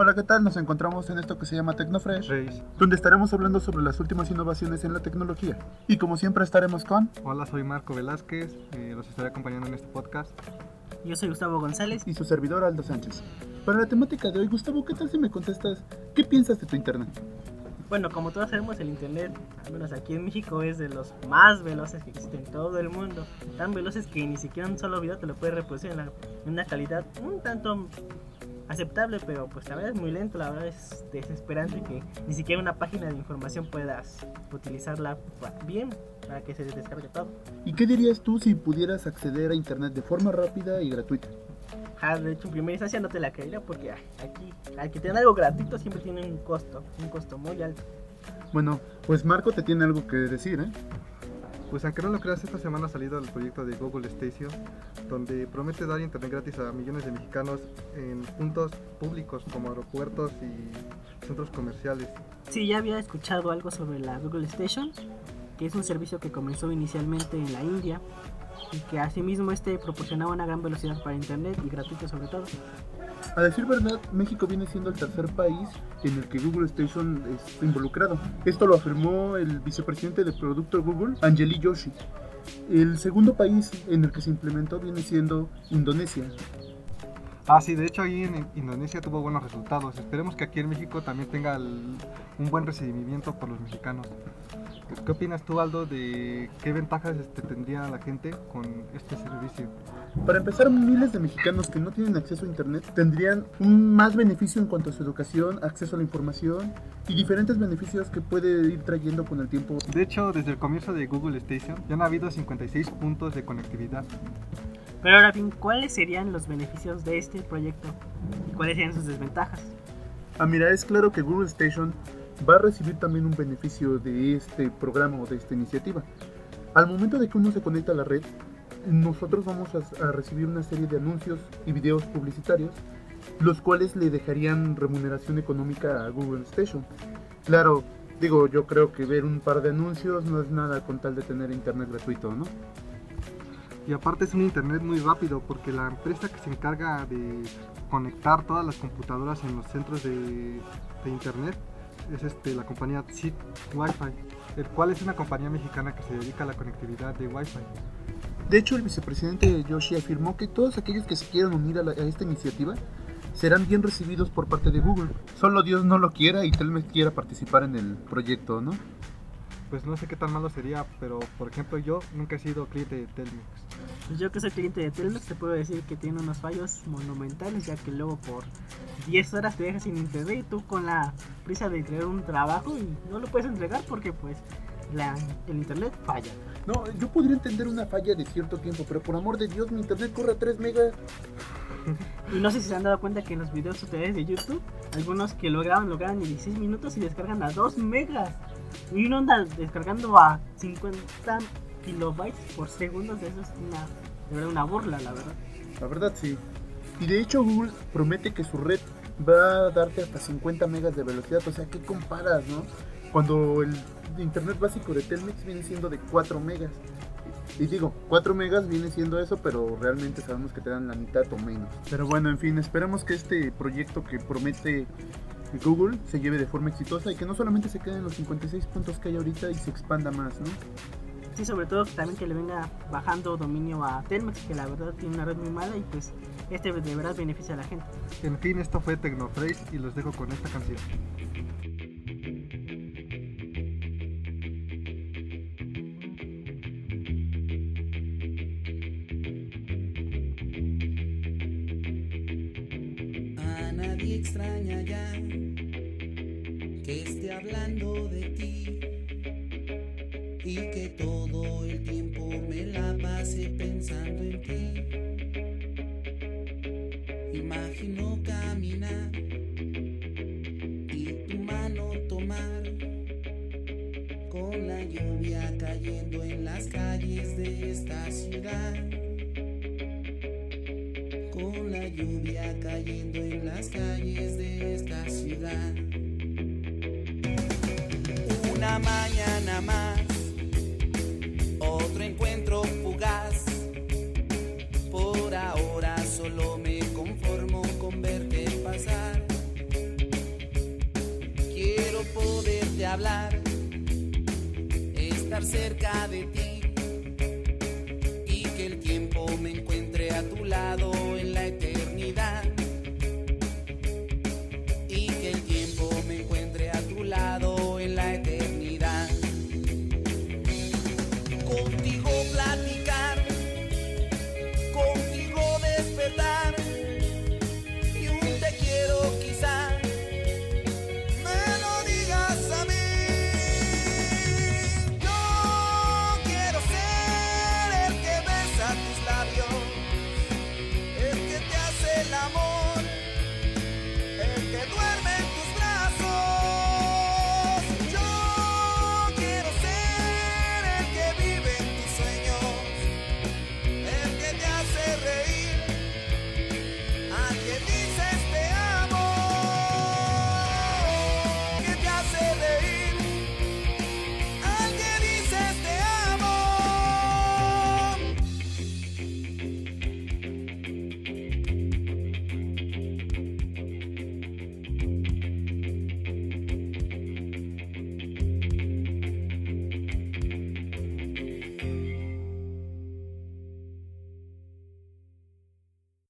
Hola, ¿qué tal? Nos encontramos en esto que se llama Tecnofresh, Fresh. donde estaremos hablando sobre las últimas innovaciones en la tecnología. Y como siempre estaremos con... Hola, soy Marco Velázquez, los estaré acompañando en este podcast. Yo soy Gustavo González. y su servidor Aldo Sánchez. Para la temática de hoy, Gustavo, ¿qué tal si me contestas qué piensas de tu internet? Bueno, como todos sabemos, el internet, al menos aquí en México, es de los más veloces que existen en todo el mundo. Tan veloces que ni siquiera un solo video te lo puede reproducir en una calidad un tanto aceptable, pero pues la verdad es muy lento. La verdad es desesperante que ni siquiera una página de información puedas utilizarla bien para que se descargue todo. ¿Y qué dirías tú si pudieras acceder a internet de forma rápida y gratuita? De hecho, en primera instancia no te la creería porque aquí, al que tener algo gratuito siempre tiene un costo muy alto. Bueno, pues Marco te tiene algo que decir, ¿eh? Pues aunque no lo creas, esta semana ha salido el proyecto de Google Station, donde promete dar internet gratis a millones de mexicanos en puntos públicos como aeropuertos y centros comerciales. Sí, ya había escuchado algo sobre la Google Station, que es un servicio que comenzó inicialmente en la India y que asimismo proporcionaba una gran velocidad para internet y gratuito sobre todo. A decir verdad, México viene siendo el tercer país en el que Google Station está involucrado. Esto lo afirmó el vicepresidente de producto de Google, Anjali Joshi. El segundo país en el que se implementó viene siendo Indonesia. Sí, de hecho ahí en Indonesia tuvo buenos resultados. Esperemos que aquí en México también tenga un buen recibimiento por los mexicanos. ¿Qué opinas tú, Aldo, de qué ventajas tendría la gente con este servicio? Para empezar, miles de mexicanos que no tienen acceso a internet tendrían un más beneficio en cuanto a su educación, acceso a la información y diferentes beneficios que puede ir trayendo con el tiempo. De hecho, desde el comienzo de Google Station ya han habido 56 puntos de conectividad. Pero ahora bien, ¿cuáles serían los beneficios de este proyecto y cuáles serían sus desventajas? Mira, es claro que Google Station va a recibir también un beneficio de este programa o de esta iniciativa. Al momento de que uno se conecta a la red, nosotros vamos a recibir una serie de anuncios y videos publicitarios, los cuales le dejarían remuneración económica a Google Station. Claro, yo creo que ver un par de anuncios no es nada con tal de tener internet gratuito, ¿no? Y aparte es un internet muy rápido porque la empresa que se encarga de conectar todas las computadoras en los centros de internet es la compañía SIT Wi-Fi, el cual es una compañía mexicana que se dedica a la conectividad de Wi-Fi. De hecho, el vicepresidente Joshi afirmó que todos aquellos que se quieran unir a esta iniciativa serán bien recibidos por parte de Google. Solo Dios no lo quiera y Telmex quiera participar en el proyecto, ¿no? Pues no sé qué tan malo sería, pero por ejemplo yo nunca he sido cliente de Telmex. Pues yo que soy cliente de Telmex te puedo decir que tiene unos fallos monumentales, ya que luego por 10 horas te dejas sin internet y tú con la prisa de entregar un trabajo y no lo puedes entregar porque pues el internet falla. No, yo podría entender una falla de cierto tiempo, pero por amor de Dios, mi internet corre a 3 megas. Y no sé si se han dado cuenta que en los videos tutoriales de YouTube, algunos que lo graban en 16 minutos y descargan a 2 megas. Y uno anda descargando a 50 kilobytes por segundo. Eso es de verdad una burla, la verdad. La verdad, sí. Y de hecho Google promete que su red va a darte hasta 50 megas de velocidad. O sea, ¿qué comparas, no? Cuando el internet básico de Telmex viene siendo de 4 megas. Y 4 megas viene siendo eso, pero realmente sabemos que te dan la mitad o menos. Pero bueno, en fin, esperemos que este proyecto que promete Google se lleve de forma exitosa y que no solamente se queden en los 56 puntos que hay ahorita y se expanda más, ¿no? Sí, sobre todo también que le venga bajando dominio a Telmex, que la verdad tiene una red muy mala y pues de verdad beneficia a la gente. En fin, esto fue Tecnofresh y los dejo con esta canción. Nadie extraña ya que esté hablando de ti y que todo el tiempo me la pase pensando en ti. Imagino caminar y tu mano tomar con la lluvia cayendo en las calles de esta ciudad. Con la lluvia cayendo en las calles de esta ciudad. Una mañana más, otro encuentro fugaz. Por ahora solo me conformo con verte pasar. hablar, estar cerca de ti y que el tiempo me encuentre a tu lado en la eternidad.